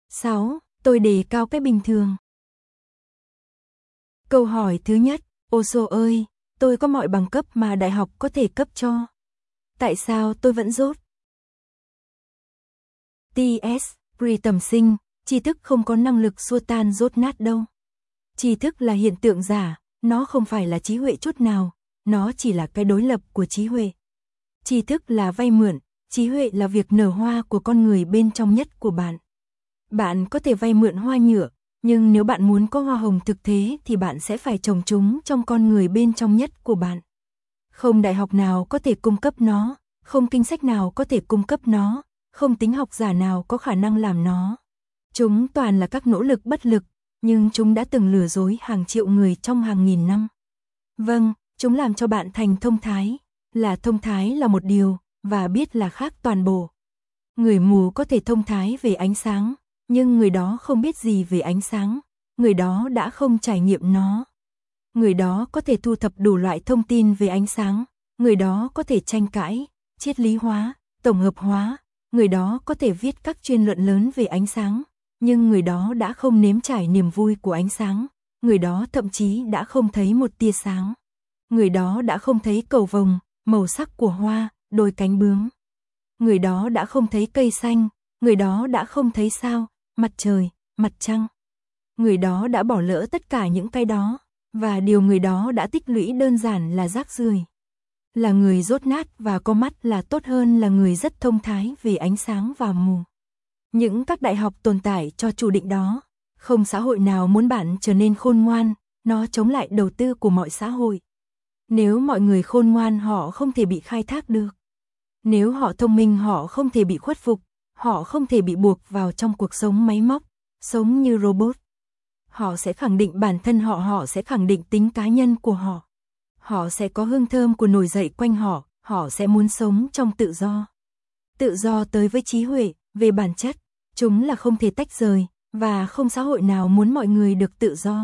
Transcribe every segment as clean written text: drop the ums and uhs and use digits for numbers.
6. Tôi đề cao cái bình thường. Câu hỏi thứ nhất, Osho ơi, tôi có mọi bằng cấp mà đại học có thể cấp cho. Tại sao tôi vẫn dốt? T.S. Pri Tầm Sinh, tri thức không có năng lực xua tan dốt nát đâu. Tri thức là hiện tượng giả, nó không phải là trí huệ chút nào, nó chỉ là cái đối lập của trí huệ. Tri thức là vay mượn, trí huệ là việc nở hoa của con người bên trong nhất của bạn. Bạn có thể vay mượn hoa nhựa, nhưng nếu bạn muốn có hoa hồng thực thế thì bạn sẽ phải trồng chúng trong con người bên trong nhất của bạn. Không đại học nào có thể cung cấp nó, không kinh sách nào có thể cung cấp nó, không tính học giả nào có khả năng làm nó. Chúng toàn là các nỗ lực bất lực, nhưng chúng đã từng lừa dối hàng triệu người trong hàng nghìn năm. Vâng, chúng làm cho bạn thành thông thái. Là thông thái là một điều, và biết là khác toàn bộ. Người mù có thể thông thái về ánh sáng, nhưng người đó không biết gì về ánh sáng, người đó đã không trải nghiệm nó. Người đó có thể thu thập đủ loại thông tin về ánh sáng, người đó có thể tranh cãi, triết lý hóa, tổng hợp hóa, người đó có thể viết các chuyên luận lớn về ánh sáng, nhưng người đó đã không nếm trải niềm vui của ánh sáng, người đó thậm chí đã không thấy một tia sáng. Người đó đã không thấy cầu vồng, màu sắc của hoa, đôi cánh bướm. Người đó đã không thấy cây xanh, người đó đã không thấy sao, mặt trời, mặt trăng. Người đó đã bỏ lỡ tất cả những cái đó, và điều người đó đã tích lũy đơn giản là rác rưởi. Là người dốt nát và có mắt là tốt hơn là người rất thông thái về ánh sáng và mù. Những các đại học tồn tại cho chủ định đó. Không xã hội nào muốn bạn trở nên khôn ngoan, nó chống lại đầu tư của mọi xã hội. Nếu mọi người khôn ngoan họ không thể bị khai thác được. Nếu họ thông minh họ không thể bị khuất phục, họ không thể bị buộc vào trong cuộc sống máy móc, sống như robot. Họ sẽ khẳng định bản thân họ sẽ khẳng định tính cá nhân của họ. Họ sẽ có hương thơm của nổi dậy quanh họ sẽ muốn sống trong tự do. Tự do tới với trí huệ, về bản chất, chúng là không thể tách rời, và không xã hội nào muốn mọi người được tự do.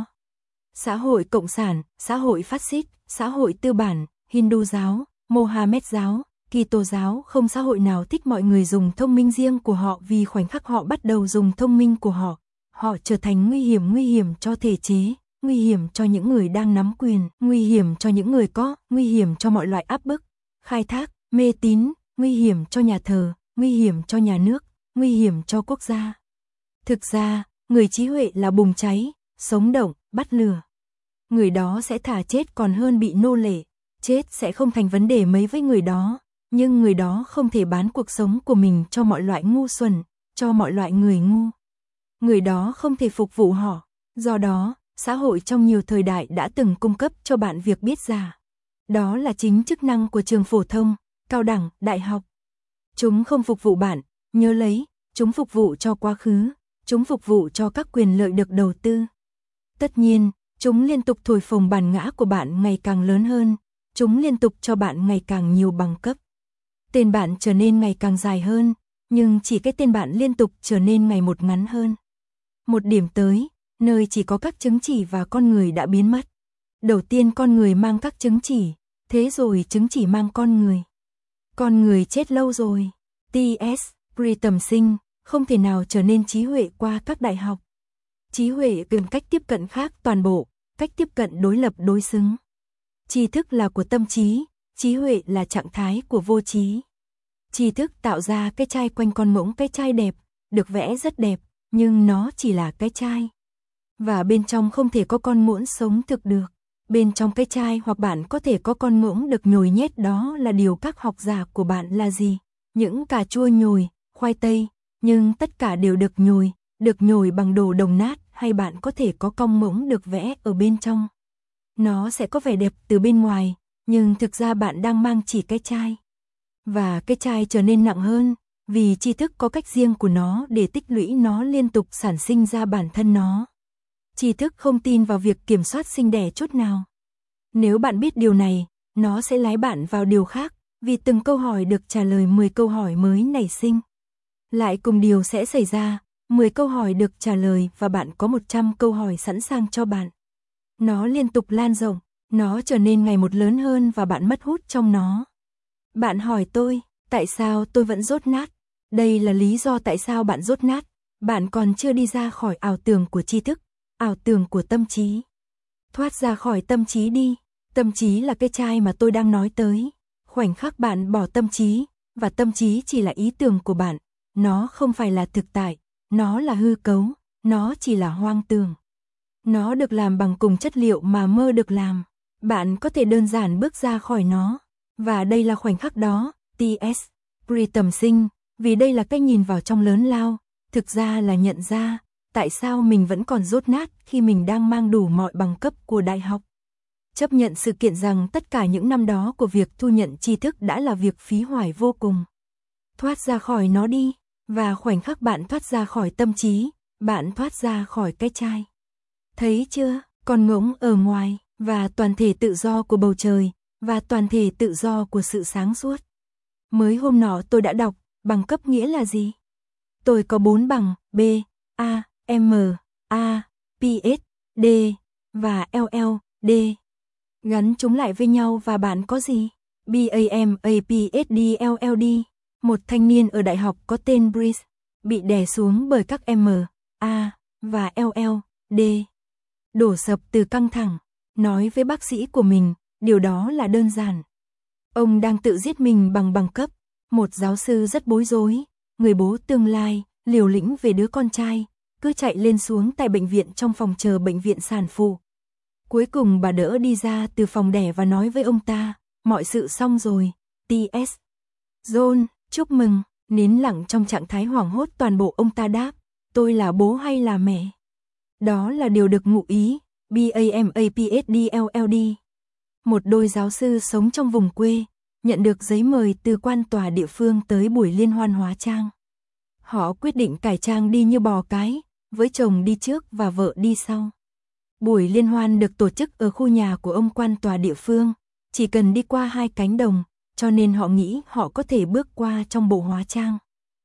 Xã hội cộng sản, xã hội phát xít, xã hội tư bản, Hindu giáo, Mohammed giáo, Kitô giáo, không xã hội nào thích mọi người dùng thông minh riêng của họ vì khoảnh khắc họ bắt đầu dùng thông minh của họ trở thành nguy hiểm cho thể chế, nguy hiểm cho những người đang nắm quyền, nguy hiểm cho những người có, nguy hiểm cho mọi loại áp bức, khai thác, mê tín, nguy hiểm cho nhà thờ, nguy hiểm cho nhà nước, nguy hiểm cho quốc gia. Thực ra, người trí huệ là bùng cháy, sống động, bắt lửa. Người đó sẽ thà chết còn hơn bị nô lệ, chết sẽ không thành vấn đề mấy với người đó, nhưng người đó không thể bán cuộc sống của mình cho mọi loại ngu xuẩn, cho mọi loại người ngu. Người đó không thể phục vụ họ, do đó, xã hội trong nhiều thời đại đã từng cung cấp cho bạn việc biết giả. Đó là chính chức năng của trường phổ thông, cao đẳng, đại học. Chúng không phục vụ bạn, nhớ lấy, chúng phục vụ cho quá khứ, chúng phục vụ cho các quyền lợi được đầu tư. Tất nhiên, chúng liên tục thổi phồng bản ngã của bạn ngày càng lớn hơn, chúng liên tục cho bạn ngày càng nhiều bằng cấp. Tên bạn trở nên ngày càng dài hơn, nhưng chỉ cái tên bạn liên tục trở nên ngày một ngắn hơn. Một điểm tới, nơi chỉ có các chứng chỉ và con người đã biến mất. Đầu tiên con người mang các chứng chỉ, thế rồi chứng chỉ mang con người. Con người chết lâu rồi. T.S. Pri Tầm Sinh, không thể nào trở nên trí huệ qua các đại học. Trí huệ cần cách tiếp cận khác toàn bộ, cách tiếp cận đối lập đối xứng. Tri thức là của tâm trí, trí huệ là trạng thái của vô trí. Tri thức tạo ra cái chai quanh con ngỗng, cái chai đẹp, được vẽ rất đẹp, nhưng nó chỉ là cái chai. Và bên trong không thể có con muỗng sống thực được. Bên trong cái chai hoặc bạn có thể có con muỗng được nhồi nhét, đó là điều các học giả của bạn là gì? Những cà chua nhồi, khoai tây, nhưng tất cả đều được nhồi bằng đồ đồng nát, hay bạn có thể có cong muỗng được vẽ ở bên trong. Nó sẽ có vẻ đẹp từ bên ngoài, nhưng thực ra bạn đang mang chỉ cái chai. Và cái chai trở nên nặng hơn, vì tri thức có cách riêng của nó để tích lũy nó liên tục sản sinh ra bản thân nó. Tri thức không tin vào việc kiểm soát sinh đẻ chút nào. Nếu bạn biết điều này, nó sẽ lái bạn vào điều khác, vì từng câu hỏi được trả lời 10 câu hỏi mới nảy sinh. Lại cùng điều sẽ xảy ra, 10 câu hỏi được trả lời và bạn có 100 câu hỏi sẵn sàng cho bạn. Nó liên tục lan rộng, nó trở nên ngày một lớn hơn và bạn mất hút trong nó. Bạn hỏi tôi, tại sao tôi vẫn dốt nát? Đây là lý do tại sao bạn dốt nát. Bạn còn chưa đi ra khỏi ảo tưởng của tri thức, ảo tưởng của tâm trí. Thoát ra khỏi tâm trí đi. Tâm trí là cái chai mà tôi đang nói tới. Khoảnh khắc bạn bỏ tâm trí, và tâm trí chỉ là ý tưởng của bạn. Nó không phải là thực tại, nó là hư cấu, nó chỉ là hoang tưởng. Nó được làm bằng cùng chất liệu mà mơ được làm. Bạn có thể đơn giản bước ra khỏi nó. Và đây là khoảnh khắc đó, T.S. Pritam Singh, vì đây là cách nhìn vào trong lớn lao, thực ra là nhận ra, tại sao mình vẫn còn dốt nát khi mình đang mang đủ mọi bằng cấp của đại học. Chấp nhận sự kiện rằng tất cả những năm đó của việc thu nhận tri thức đã là việc phí hoài vô cùng. Thoát ra khỏi nó đi, và khoảnh khắc bạn thoát ra khỏi tâm trí, bạn thoát ra khỏi cái chai. Thấy chưa, con ngỗng ở ngoài, và toàn thể tự do của bầu trời, và toàn thể tự do của sự sáng suốt. Mới hôm nọ tôi đã đọc, bằng cấp nghĩa là gì? Tôi có 4 bằng, B, A, M, A, PhD, và LL.D. Gắn chúng lại với nhau và bạn có gì? BAM, PhD, LLD. Một thanh niên ở đại học có tên Brice, bị đè xuống bởi các M, A, và LL.D. Đổ sập từ căng thẳng, nói với bác sĩ của mình, điều đó là đơn giản. Ông đang tự giết mình bằng bằng cấp. Một giáo sư rất bối rối, người bố tương lai, liều lĩnh về đứa con trai, cứ chạy lên xuống tại bệnh viện trong phòng chờ bệnh viện sản phụ. Cuối cùng bà đỡ đi ra từ phòng đẻ và nói với ông ta, mọi sự xong rồi, T.S. John, chúc mừng. Nín lặng trong trạng thái hoảng hốt toàn bộ ông ta đáp, tôi là bố hay là mẹ? Đó là điều được ngụ ý, BAMA PhD LLD. Một đôi giáo sư sống trong vùng quê, nhận được giấy mời từ quan tòa địa phương tới buổi liên hoan hóa trang. Họ quyết định cải trang đi như bò cái, với chồng đi trước và vợ đi sau. Buổi liên hoan được tổ chức ở khu nhà của ông quan tòa địa phương, chỉ cần đi qua 2 cánh đồng, cho nên họ nghĩ họ có thể bước qua trong bộ hóa trang.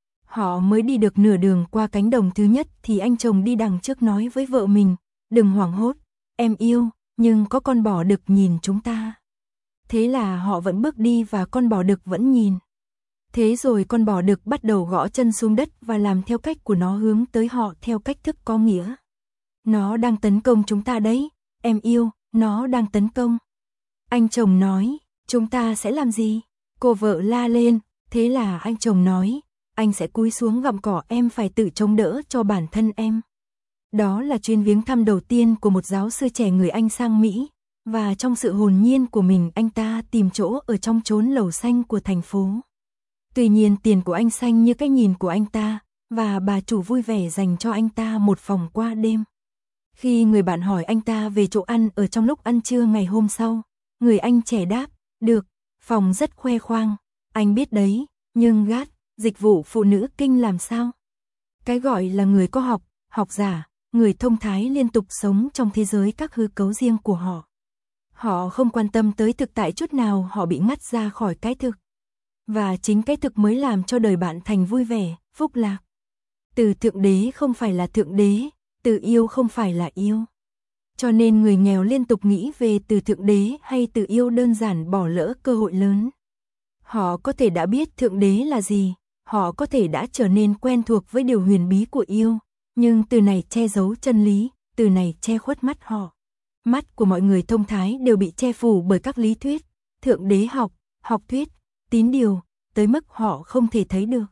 Họ mới đi được nửa đường qua cánh đồng thứ nhất thì anh chồng đi đằng trước nói với vợ mình, đừng hoảng hốt, em yêu, nhưng có con bò đực nhìn chúng ta. Thế là họ vẫn bước đi và con bò đực vẫn nhìn. Thế rồi con bò đực bắt đầu gõ chân xuống đất và làm theo cách của nó hướng tới họ theo cách thức có nghĩa. Nó đang tấn công chúng ta đấy, em yêu, nó đang tấn công. Anh chồng nói, chúng ta sẽ làm gì? Cô vợ la lên, thế là anh chồng nói, anh sẽ cúi xuống gặm cỏ, em phải tự chống đỡ cho bản thân em. Đó là chuyến viếng thăm đầu tiên của một giáo sư trẻ người Anh sang Mỹ, và trong sự hồn nhiên của mình anh ta tìm chỗ ở trong chốn lầu xanh của thành phố. Tuy nhiên tiền của anh xanh như cái nhìn của anh ta, và bà chủ vui vẻ dành cho anh ta một phòng qua đêm. Khi người bạn hỏi anh ta về chỗ ăn ở trong lúc ăn trưa ngày hôm sau, người anh trẻ đáp, được, phòng rất khoe khoang, anh biết đấy, nhưng gắt, dịch vụ phụ nữ kinh làm sao? Cái gọi là người có học, học giả, người thông thái liên tục sống trong thế giới các hư cấu riêng của họ. Họ không quan tâm tới thực tại chút nào, họ bị ngắt ra khỏi cái thực. Và chính cái thực mới làm cho đời bạn thành vui vẻ, phúc lạc. Từ thượng đế không phải là thượng đế, từ yêu không phải là yêu. Cho nên người nghèo liên tục nghĩ về từ thượng đế hay từ yêu, đơn giản bỏ lỡ cơ hội lớn. Họ có thể đã biết thượng đế là gì, họ có thể đã trở nên quen thuộc với điều huyền bí của yêu, nhưng từ này che giấu chân lý, từ này che khuất mắt họ. Mắt của mọi người thông thái đều bị che phủ bởi các lý thuyết, thượng đế học, học thuyết, tín điều, tới mức họ không thể thấy được.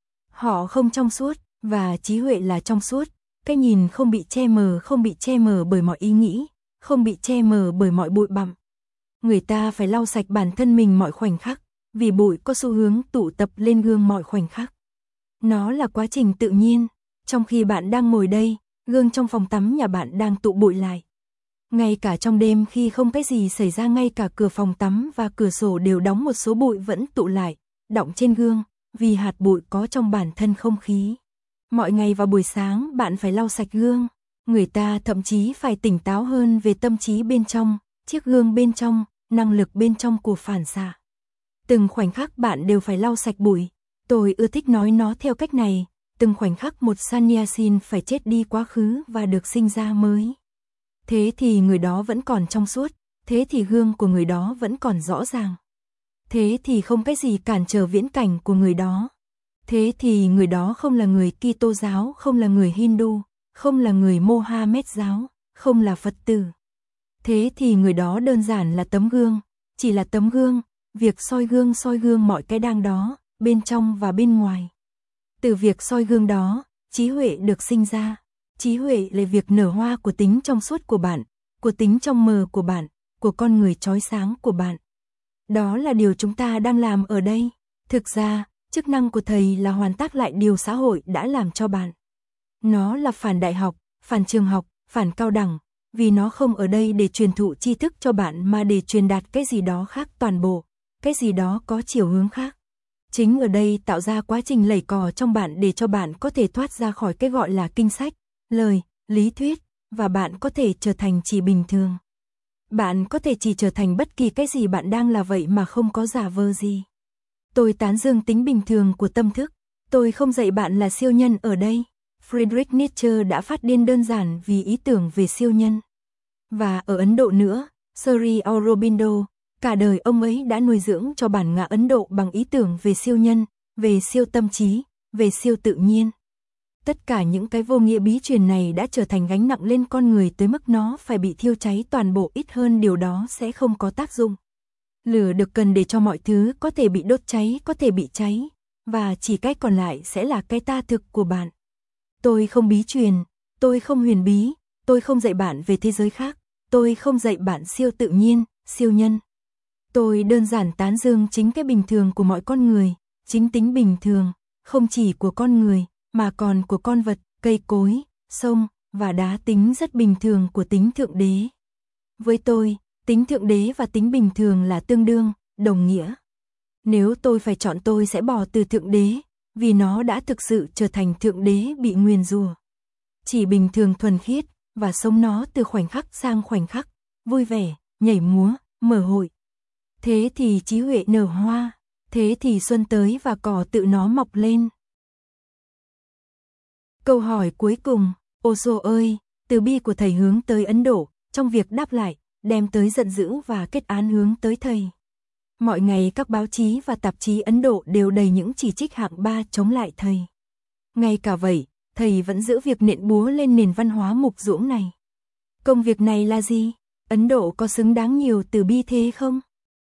Họ không trong suốt, và trí huệ là trong suốt, cái nhìn không bị che mờ bởi mọi ý nghĩ, không bị che mờ bởi mọi bụi bặm. Người ta phải lau sạch bản thân mình mọi khoảnh khắc, vì bụi có xu hướng tụ tập lên gương mọi khoảnh khắc. Nó là quá trình tự nhiên, trong khi bạn đang ngồi đây, gương trong phòng tắm nhà bạn đang tụ bụi lại. Ngay cả trong đêm khi không cái gì xảy ra, ngay cả cửa phòng tắm và cửa sổ đều đóng, một số bụi vẫn tụ lại, đọng trên gương, vì hạt bụi có trong bản thân không khí. Mọi ngày vào buổi sáng bạn phải lau sạch gương, người ta thậm chí phải tỉnh táo hơn về tâm trí bên trong, chiếc gương bên trong, năng lực bên trong của phản xạ. Từng khoảnh khắc bạn đều phải lau sạch bụi, tôi ưa thích nói nó theo cách này, từng khoảnh khắc một sannyasin phải chết đi quá khứ và được sinh ra mới. Thế thì người đó vẫn còn trong suốt, thế thì gương của người đó vẫn còn rõ ràng. Thế thì không cái gì cản trở viễn cảnh của người đó. Thế thì người đó không là người Kitô giáo, không là người Hindu, không là người Mohammed giáo, không là Phật tử. Thế thì người đó đơn giản là tấm gương, chỉ là tấm gương, việc soi gương mọi cái đang đó, bên trong và bên ngoài. Từ việc soi gương đó, trí huệ được sinh ra. Trí huệ là việc nở hoa của tính trong suốt của bạn, của tính trong mờ của bạn, của con người chói sáng của bạn. Đó là điều chúng ta đang làm ở đây. Thực ra, chức năng của thầy là hoàn tác lại điều xã hội đã làm cho bạn. Nó là phản đại học, phản trường học, phản cao đẳng, vì nó không ở đây để truyền thụ tri thức cho bạn mà để truyền đạt cái gì đó khác toàn bộ, cái gì đó có chiều hướng khác. Chính ở đây tạo ra quá trình lẩy cò trong bạn để cho bạn có thể thoát ra khỏi cái gọi là kinh sách, lời, lý thuyết, và bạn có thể trở thành chỉ bình thường. Bạn có thể chỉ trở thành bất kỳ cái gì bạn đang là vậy mà không có giả vờ gì. Tôi tán dương tính bình thường của tâm thức. Tôi không dạy bạn là siêu nhân ở đây. Friedrich Nietzsche đã phát điên đơn giản vì ý tưởng về siêu nhân. Và ở Ấn Độ nữa, Sri Aurobindo, cả đời ông ấy đã nuôi dưỡng cho bản ngã Ấn Độ bằng ý tưởng về siêu nhân, về siêu tâm trí, về siêu tự nhiên. Tất cả những cái vô nghĩa bí truyền này đã trở thành gánh nặng lên con người tới mức nó phải bị thiêu cháy toàn bộ, ít hơn điều đó sẽ không có tác dụng. Lửa được cần để cho mọi thứ có thể bị đốt cháy, có thể bị cháy, và chỉ cái còn lại sẽ là cái ta thực của bạn. Tôi không bí truyền, tôi không huyền bí, tôi không dạy bạn về thế giới khác, tôi không dạy bạn siêu tự nhiên, siêu nhân. Tôi đơn giản tán dương chính cái bình thường của mọi con người, chính tính bình thường, không chỉ của con người, mà còn của con vật, cây cối, sông, và đá, tính rất bình thường của tính thượng đế. Với tôi, tính thượng đế và tính bình thường là tương đương, đồng nghĩa. Nếu tôi phải chọn tôi sẽ bỏ từ thượng đế, vì nó đã thực sự trở thành thượng đế bị nguyền rủa. Chỉ bình thường thuần khiết, và sống nó từ khoảnh khắc sang khoảnh khắc, vui vẻ, nhảy múa, mở hội. Thế thì trí huệ nở hoa, thế thì xuân tới và cỏ tự nó mọc lên. Câu hỏi cuối cùng, Osho ơi, từ bi của thầy hướng tới Ấn Độ, trong việc đáp lại, đem tới giận dữ và kết án hướng tới thầy. Mọi ngày các báo chí và tạp chí Ấn Độ đều đầy những chỉ trích hạng 3 chống lại thầy. Ngay cả vậy, thầy vẫn giữ việc nện búa lên nền văn hóa mục ruỗng này. Công việc này là gì? Ấn Độ có xứng đáng nhiều từ bi thế không?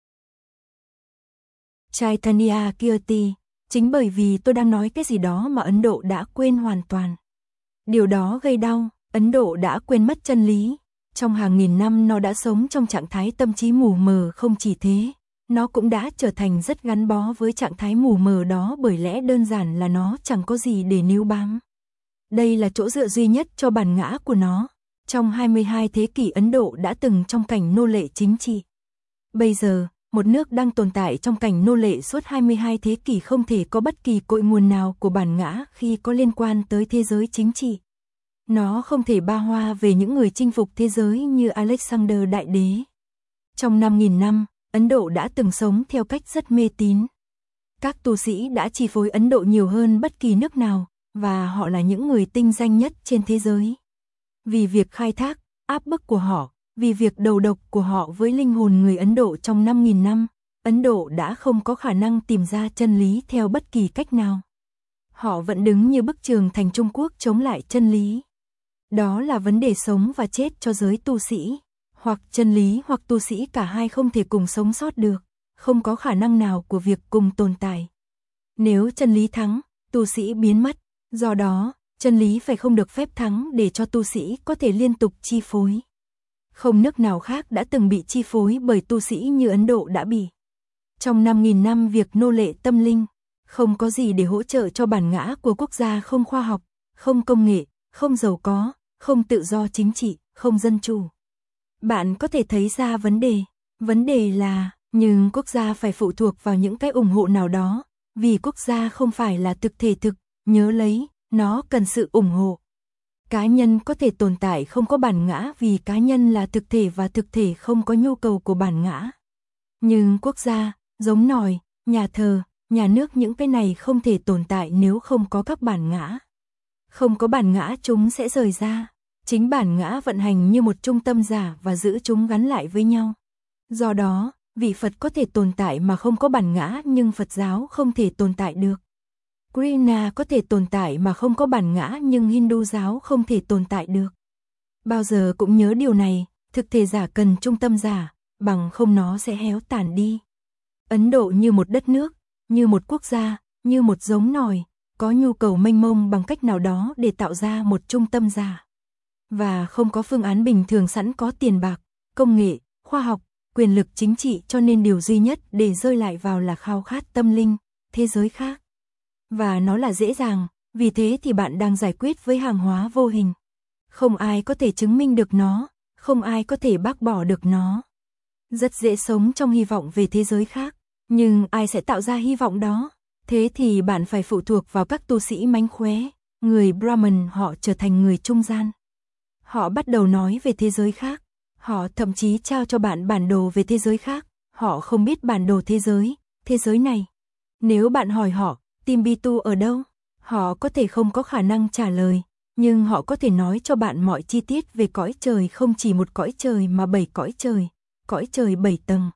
Chaitanya Kirti, chính bởi vì tôi đang nói cái gì đó mà Ấn Độ đã quên hoàn toàn. Điều đó gây đau, Ấn Độ đã quên mất chân lý. Trong hàng nghìn năm nó đã sống trong trạng thái tâm trí mù mờ, không chỉ thế, nó cũng đã trở thành rất gắn bó với trạng thái mù mờ đó bởi lẽ đơn giản là nó chẳng có gì để níu bám. Đây là chỗ dựa duy nhất cho bản ngã của nó. Trong 22 thế kỷ Ấn Độ đã từng trong cảnh nô lệ chính trị. Bây giờ, một nước đang tồn tại trong cảnh nô lệ suốt 22 thế kỷ không thể có bất kỳ cội nguồn nào của bản ngã khi có liên quan tới thế giới chính trị. Nó không thể ba hoa về những người chinh phục thế giới như Alexander Đại Đế. Trong 5.000 năm, Ấn Độ đã từng sống theo cách rất mê tín. Các tu sĩ đã chi phối Ấn Độ nhiều hơn bất kỳ nước nào, và họ là những người tinh danh nhất trên thế giới. Vì việc khai thác, áp bức của họ, vì việc đầu độc của họ với linh hồn người Ấn Độ trong 5.000 năm, Ấn Độ đã không có khả năng tìm ra chân lý theo bất kỳ cách nào. Họ vẫn đứng như bức tường thành Trung Quốc chống lại chân lý. Đó là vấn đề sống và chết cho giới tu sĩ. Hoặc chân lý hoặc tu sĩ, cả hai không thể cùng sống sót được, không có khả năng nào của việc cùng tồn tại. Nếu chân lý thắng, tu sĩ biến mất, do đó, chân lý phải không được phép thắng để cho tu sĩ có thể liên tục chi phối. Không nước nào khác đã từng bị chi phối bởi tu sĩ như Ấn Độ đã bị. Trong 5.000 năm việc nô lệ tâm linh, không có gì để hỗ trợ cho bản ngã của quốc gia không khoa học, không công nghệ, không giàu có, không tự do chính trị, không dân chủ. Bạn có thể thấy ra vấn đề là, nhưng quốc gia phải phụ thuộc vào những cái ủng hộ nào đó, vì quốc gia không phải là thực thể thực, nhớ lấy, nó cần sự ủng hộ. Cá nhân có thể tồn tại không có bản ngã vì cá nhân là thực thể và thực thể không có nhu cầu của bản ngã. Nhưng quốc gia, giống nòi, nhà thờ, nhà nước, những cái này không thể tồn tại nếu không có các bản ngã. Không có bản ngã chúng sẽ rời ra. Chính bản ngã vận hành như một trung tâm giả và giữ chúng gắn lại với nhau. Do đó, vị Phật có thể tồn tại mà không có bản ngã nhưng Phật giáo không thể tồn tại được. Krishna có thể tồn tại mà không có bản ngã, nhưng Hindu giáo không thể tồn tại được. Bao giờ cũng nhớ điều này, thực thể giả cần trung tâm giả, bằng không nó sẽ héo tàn đi. Ấn Độ như một đất nước, như một quốc gia, như một giống nòi, có nhu cầu mênh mông bằng cách nào đó để tạo ra một trung tâm giả. Và không có phương án bình thường sẵn có tiền bạc, công nghệ, khoa học, quyền lực chính trị, cho nên điều duy nhất để rơi lại vào là khao khát tâm linh, thế giới khác. Và nó là dễ dàng, vì thế thì bạn đang giải quyết với hàng hóa vô hình. Không ai có thể chứng minh được nó, không ai có thể bác bỏ được nó. Rất dễ sống trong hy vọng về thế giới khác, nhưng ai sẽ tạo ra hy vọng đó? Thế thì bạn phải phụ thuộc vào các tu sĩ mánh khóe, người Brahmin. Họ trở thành người trung gian. Họ bắt đầu nói về thế giới khác. Họ thậm chí trao cho bạn bản đồ về thế giới khác. Họ không biết bản đồ thế giới này. Nếu bạn hỏi họ, Timbuktu ở đâu? Họ có thể không có khả năng trả lời, nhưng họ có thể nói cho bạn mọi chi tiết về cõi trời, không chỉ một cõi trời mà 7 cõi trời 7 tầng.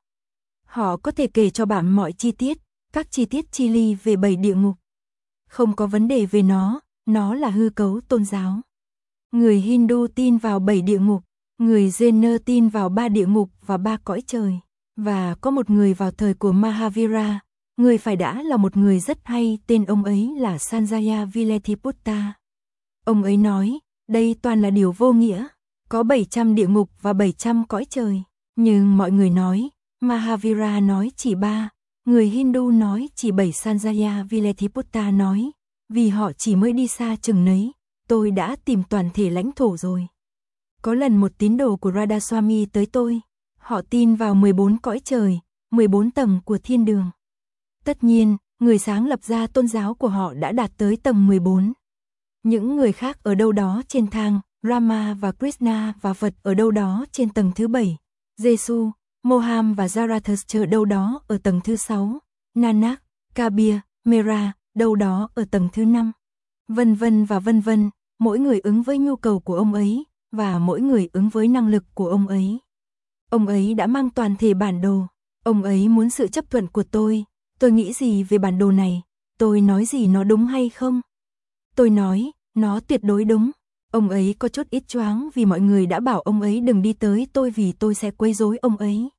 Họ có thể kể cho bạn mọi chi tiết, các chi tiết chi li về 7 địa ngục. Không có vấn đề về nó là hư cấu tôn giáo. Người Hindu tin vào 7 địa ngục, người Jaina tin vào 3 địa ngục và 3 cõi trời. Và có một người vào thời của Mahavira, người phải đã là một người rất hay, tên ông ấy là Sanjaya Viletiputta. Ông ấy nói, đây toàn là điều vô nghĩa, có 700 địa ngục và 700 cõi trời. Nhưng mọi người nói, Mahavira nói chỉ 3, người Hindu nói chỉ 7. Sanjaya Viletiputta nói, vì họ chỉ mới đi xa chừng nấy, tôi đã tìm toàn thể lãnh thổ rồi. Có lần một tín đồ của Radhaswami tới tôi, họ tin vào 14 cõi trời, 14 tầng của thiên đường. Tất nhiên, người sáng lập ra tôn giáo của họ đã đạt tới tầng 14. Những người khác ở đâu đó trên thang, Rama và Krishna và Phật ở đâu đó trên tầng thứ 7, Giêsu, Moham và Zarathustra đâu đó ở tầng thứ 6, Nanak, Kabir, Mera đâu đó ở tầng thứ 5. Vân vân và vân vân, mỗi người ứng với nhu cầu của ông ấy, và mỗi người ứng với năng lực của ông ấy. Ông ấy đã mang toàn thể bản đồ, ông ấy muốn sự chấp thuận của tôi nghĩ gì về bản đồ này, tôi nói gì nó đúng hay không? Tôi nói, nó tuyệt đối đúng. Ông ấy có chút ít choáng vì mọi người đã bảo ông ấy đừng đi tới tôi vì tôi sẽ quấy rối ông ấy.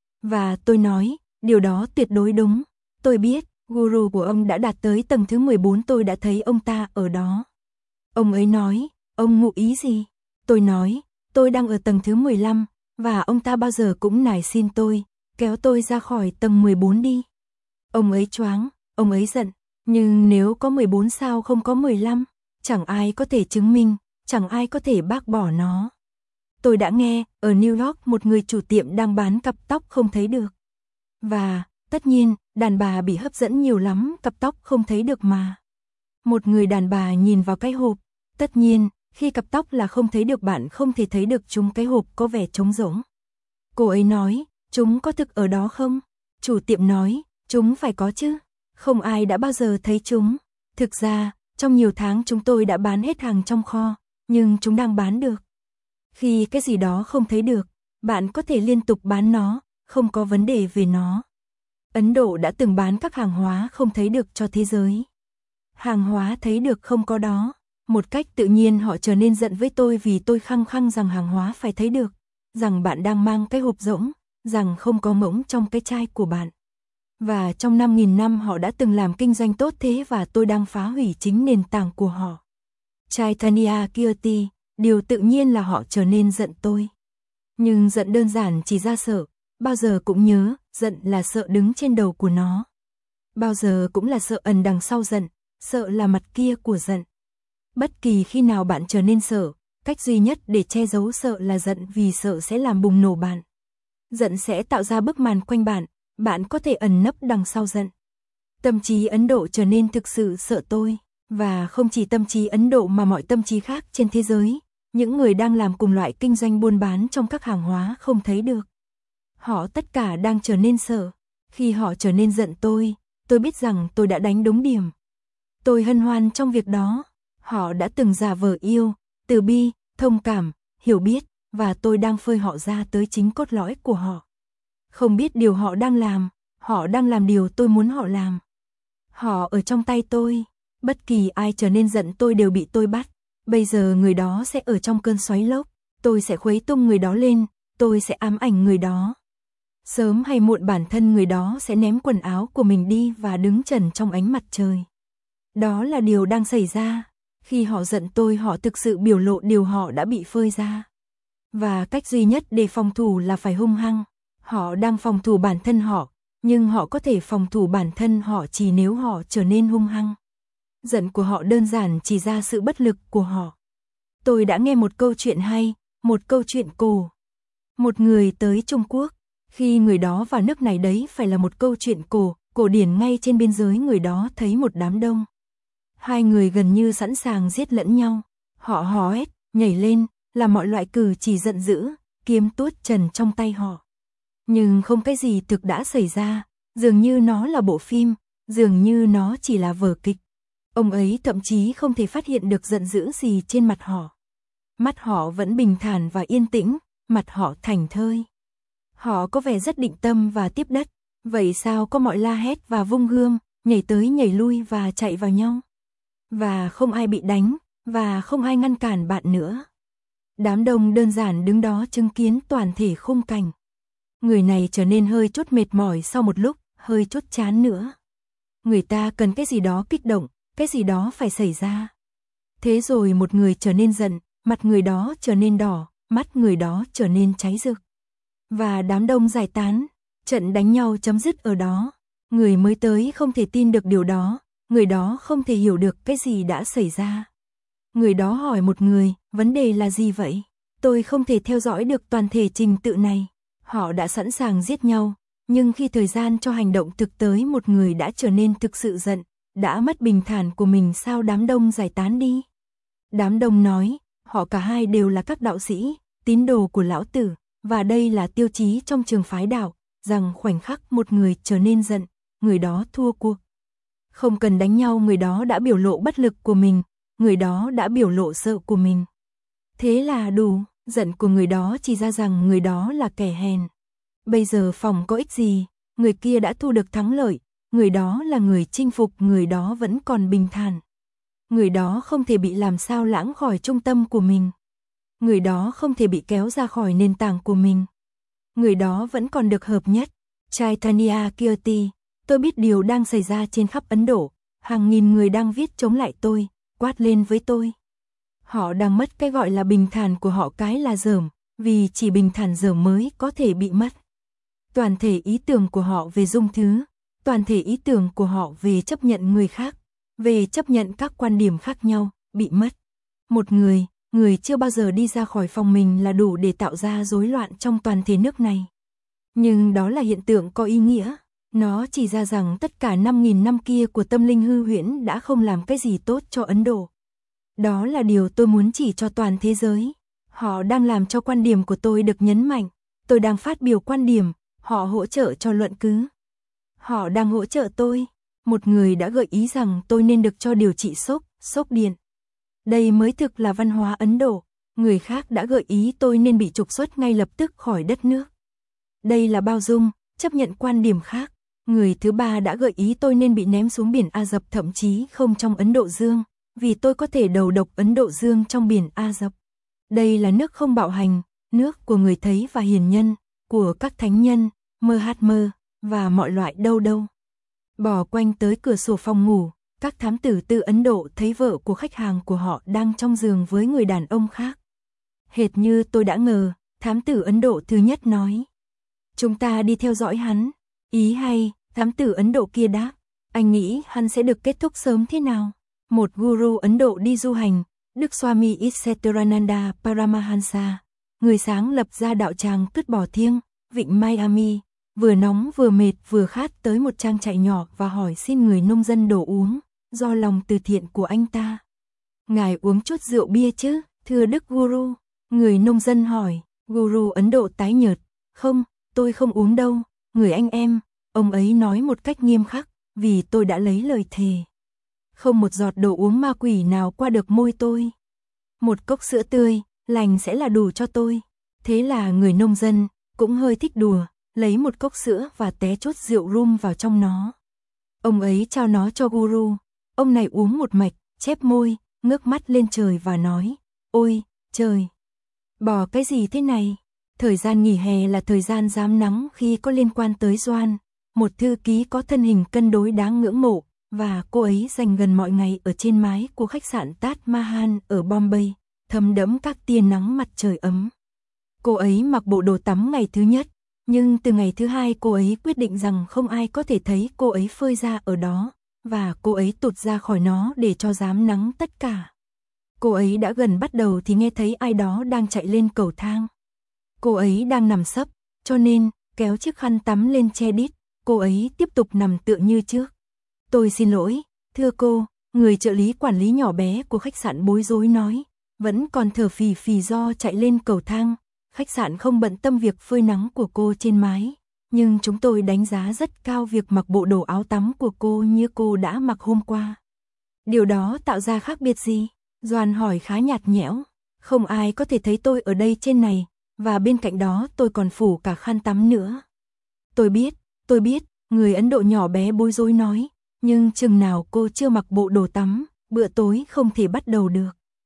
Và tôi nói, điều đó tuyệt đối đúng. Tôi biết, guru của ông đã đạt tới tầng thứ 14, tôi đã thấy ông ta ở đó. Ông ấy nói, ông ngụ ý gì? Tôi nói, tôi đang ở tầng thứ 15, và ông ta bao giờ cũng nài xin tôi, kéo tôi ra khỏi tầng 14 đi. Ông ấy choáng, ông ấy giận, nhưng nếu có 14 sao không có 15? Chẳng ai có thể chứng minh, chẳng ai có thể bác bỏ nó. Tôi đã nghe, ở New York một người chủ tiệm đang bán cặp tóc không thấy được. Và, tất nhiên, đàn bà bị hấp dẫn nhiều lắm, cặp tóc không thấy được mà. Một người đàn bà nhìn vào cái hộp, tất nhiên, khi cặp tóc là không thấy được bạn không thể thấy được chúng, cái hộp có vẻ trống rỗng. Cô ấy nói, chúng có thực ở đó không? Chủ tiệm nói, chúng phải có chứ, không ai đã bao giờ thấy chúng. Thực ra, trong nhiều tháng chúng tôi đã bán hết hàng trong kho, nhưng chúng đang bán được. Khi cái gì đó không thấy được, bạn có thể liên tục bán nó, không có vấn đề về nó. Ấn Độ đã từng bán các hàng hóa không thấy được cho thế giới. Hàng hóa thấy được không có đó. Một cách tự nhiên họ trở nên giận với tôi vì tôi khăng khăng rằng hàng hóa phải thấy được, rằng bạn đang mang cái hộp rỗng, rằng không có mỗng trong cái chai của bạn. Và trong 5.000 năm họ đã từng làm kinh doanh tốt thế và tôi đang phá hủy chính nền tảng của họ. Chaitanya Kirti, điều tự nhiên là họ trở nên giận tôi. Nhưng giận đơn giản chỉ ra sợ, bao giờ cũng nhớ, giận là sợ đứng trên đầu của nó. Bao giờ cũng là sợ ẩn đằng sau giận, sợ là mặt kia của giận. Bất kỳ khi nào bạn trở nên sợ, cách duy nhất để che giấu sợ là giận, vì sợ sẽ làm bùng nổ bạn. Giận sẽ tạo ra bức màn quanh bạn, bạn có thể ẩn nấp đằng sau giận. Tâm trí Ấn Độ trở nên thực sự sợ tôi, và không chỉ tâm trí Ấn Độ mà mọi tâm trí khác trên thế giới, những người đang làm cùng loại kinh doanh buôn bán trong các hàng hóa không thấy được. Họ tất cả đang trở nên sợ. Khi họ trở nên giận tôi biết rằng tôi đã đánh đúng điểm. Tôi hân hoan trong việc đó. Họ đã từng giả vờ yêu, từ bi, thông cảm, hiểu biết, và tôi đang phơi họ ra tới chính cốt lõi của họ. Không biết điều họ đang làm điều tôi muốn họ làm. Họ ở trong tay tôi. Bất kỳ ai trở nên giận tôi đều bị tôi bắt. Bây giờ người đó sẽ ở trong cơn xoáy lốc. Tôi sẽ khuấy tung người đó lên. Tôi sẽ ám ảnh người đó. Sớm hay muộn bản thân người đó sẽ ném quần áo của mình đi và đứng trần trong ánh mặt trời. Đó là điều đang xảy ra. Khi họ giận tôi, họ thực sự biểu lộ điều họ đã bị phơi ra. Và cách duy nhất để phòng thủ là phải hung hăng. Họ đang phòng thủ bản thân họ, nhưng họ có thể phòng thủ bản thân họ chỉ nếu họ trở nên hung hăng. Giận của họ đơn giản chỉ ra sự bất lực của họ. Tôi đã nghe một câu chuyện hay, một câu chuyện cổ. Một người tới Trung Quốc, khi người đó vào nước này đấy phải là một câu chuyện cổ điển, ngay trên biên giới người đó thấy một đám đông. Hai người gần như sẵn sàng giết lẫn nhau. Họ hò hét, nhảy lên, làm mọi loại cử chỉ giận dữ, kiếm tuốt trần trong tay họ. Nhưng không cái gì thực đã xảy ra, dường như nó là bộ phim, dường như nó chỉ là vở kịch. Ông ấy thậm chí không thể phát hiện được giận dữ gì trên mặt họ. Mắt họ vẫn bình thản và yên tĩnh, mặt họ thảnh thơi. Họ có vẻ rất định tâm và tiếp đất, vậy sao có mọi la hét và vung gươm, nhảy tới nhảy lui và chạy vào nhau. Và không ai bị đánh, và không ai ngăn cản bạn nữa. Đám đông đơn giản đứng đó chứng kiến toàn thể khung cảnh. Người này trở nên hơi chút mệt mỏi sau một lúc, hơi chút chán nữa. Người ta cần cái gì đó kích động, cái gì đó phải xảy ra. Thế rồi một người trở nên giận, mặt người đó trở nên đỏ, mắt người đó trở nên cháy rực. Và đám đông giải tán, trận đánh nhau chấm dứt ở đó. Người mới tới không thể tin được điều đó, người đó không thể hiểu được cái gì đã xảy ra. Người đó hỏi một người, vấn đề là gì vậy? Tôi không thể theo dõi được toàn thể trình tự này. Họ đã sẵn sàng giết nhau, nhưng khi thời gian cho hành động thực tới một người đã trở nên thực sự giận, đã mất bình thản của mình. Sao đám đông giải tán đi? Đám đông nói, họ cả hai đều là các đạo sĩ, tín đồ của Lão Tử, và đây là tiêu chí trong trường phái đạo, rằng khoảnh khắc một người trở nên giận, người đó thua cuộc. Không cần đánh nhau, người đó đã biểu lộ bất lực của mình, người đó đã biểu lộ sợ của mình. Thế là đủ, giận của người đó chỉ ra rằng người đó là kẻ hèn. Bây giờ phòng có ích gì, người kia đã thu được thắng lợi, người đó là người chinh phục, người đó vẫn còn bình thản. Người đó không thể bị làm sao lãng khỏi trung tâm của mình. Người đó không thể bị kéo ra khỏi nền tảng của mình. Người đó vẫn còn được hợp nhất. Chaitanya Kirti, tôi biết điều đang xảy ra trên khắp Ấn Độ. Hàng nghìn người đang viết chống lại tôi, quát lên với tôi. Họ đang mất cái gọi là bình thản của họ, cái là dởm, vì chỉ bình thản dởm mới có thể bị mất. Toàn thể ý tưởng của họ về dung thứ, toàn thể ý tưởng của họ về chấp nhận người khác, về chấp nhận các quan điểm khác nhau, bị mất. Một người chưa bao giờ đi ra khỏi phòng mình là đủ để tạo ra rối loạn trong toàn thể nước này. Nhưng đó là hiện tượng có ý nghĩa. Nó chỉ ra rằng tất cả 5.000 năm kia của tâm linh hư huyễn đã không làm cái gì tốt cho Ấn Độ. Đó là điều tôi muốn chỉ cho toàn thế giới. Họ đang làm cho quan điểm của tôi được nhấn mạnh. Tôi đang phát biểu quan điểm, họ hỗ trợ cho luận cứ. Họ đang hỗ trợ tôi. Một người đã gợi ý rằng tôi nên được cho điều trị sốc điện. Đây mới thực là văn hóa Ấn Độ. Người khác đã gợi ý tôi nên bị trục xuất ngay lập tức khỏi đất nước. Đây là bao dung, chấp nhận quan điểm khác. Người thứ ba đã gợi ý tôi nên bị ném xuống biển A Dập, thậm chí không trong Ấn Độ Dương, vì tôi có thể đầu độc Ấn Độ Dương trong biển A Dập. Đây là nước không bạo hành, nước của người thấy và hiền nhân, của các thánh nhân, Mahatma, và mọi loại đâu. Bò quanh tới cửa sổ phòng ngủ, các thám tử từ Ấn Độ thấy vợ của khách hàng của họ đang trong giường với người đàn ông khác. Hệt như tôi đã ngờ, thám tử Ấn Độ thứ nhất nói. Chúng ta đi theo dõi hắn. Ý hay, thám tử Ấn Độ kia đáp. Anh nghĩ hắn sẽ được kết thúc sớm thế nào? Một guru Ấn Độ đi du hành, Đức Swami Issetharananda Paramahansa, người sáng lập ra đạo tràng Cứt Bò Thiêng, vịnh Miami, vừa nóng vừa mệt vừa khát tới một trang trại nhỏ và hỏi xin người nông dân đổ uống, do lòng từ thiện của anh ta. Ngài uống chút rượu bia chứ, thưa Đức Guru? Người nông dân hỏi. Guru Ấn Độ tái nhợt. Không, tôi không uống đâu, người anh em, ông ấy nói một cách nghiêm khắc, vì tôi đã lấy lời thề. Không một giọt đồ uống ma quỷ nào qua được môi tôi. Một cốc sữa tươi, lành sẽ là đủ cho tôi. Thế là người nông dân, cũng hơi thích đùa, lấy một cốc sữa và té chút rượu rum vào trong nó. Ông ấy trao nó cho Guru. Ông này uống một mạch, chép môi, ngước mắt lên trời và nói, ôi, trời, bỏ cái gì thế này? Thời gian nghỉ hè là thời gian rám nắng khi có liên quan tới Doan, một thư ký có thân hình cân đối đáng ngưỡng mộ, và cô ấy dành gần mọi ngày ở trên mái của khách sạn Taj Mahal ở Bombay, thấm đẫm các tia nắng mặt trời ấm. Cô ấy mặc bộ đồ tắm ngày thứ nhất, nhưng từ ngày thứ hai cô ấy quyết định rằng không ai có thể thấy cô ấy phơi ra ở đó, và cô ấy tụt ra khỏi nó để cho rám nắng tất cả. Cô ấy đã gần bắt đầu thì nghe thấy ai đó đang chạy lên cầu thang. Cô ấy đang nằm sấp, cho nên, kéo chiếc khăn tắm lên che đít, cô ấy tiếp tục nằm tựa như trước. Tôi xin lỗi, thưa cô, người trợ lý quản lý nhỏ bé của khách sạn bối rối nói, vẫn còn thở phì phì do chạy lên cầu thang. Khách sạn không bận tâm việc phơi nắng của cô trên mái, nhưng chúng tôi đánh giá rất cao việc mặc bộ đồ áo tắm của cô như cô đã mặc hôm qua. Điều đó tạo ra khác biệt gì? Doan hỏi khá nhạt nhẽo. Không ai có thể thấy tôi ở đây trên này, và bên cạnh đó tôi còn phủ cả khăn tắm nữa. Tôi biết, người Ấn Độ nhỏ bé bối rối nói, nhưng chừng nào cô chưa mặc bộ đồ tắm, bữa tối không thể bắt đầu được.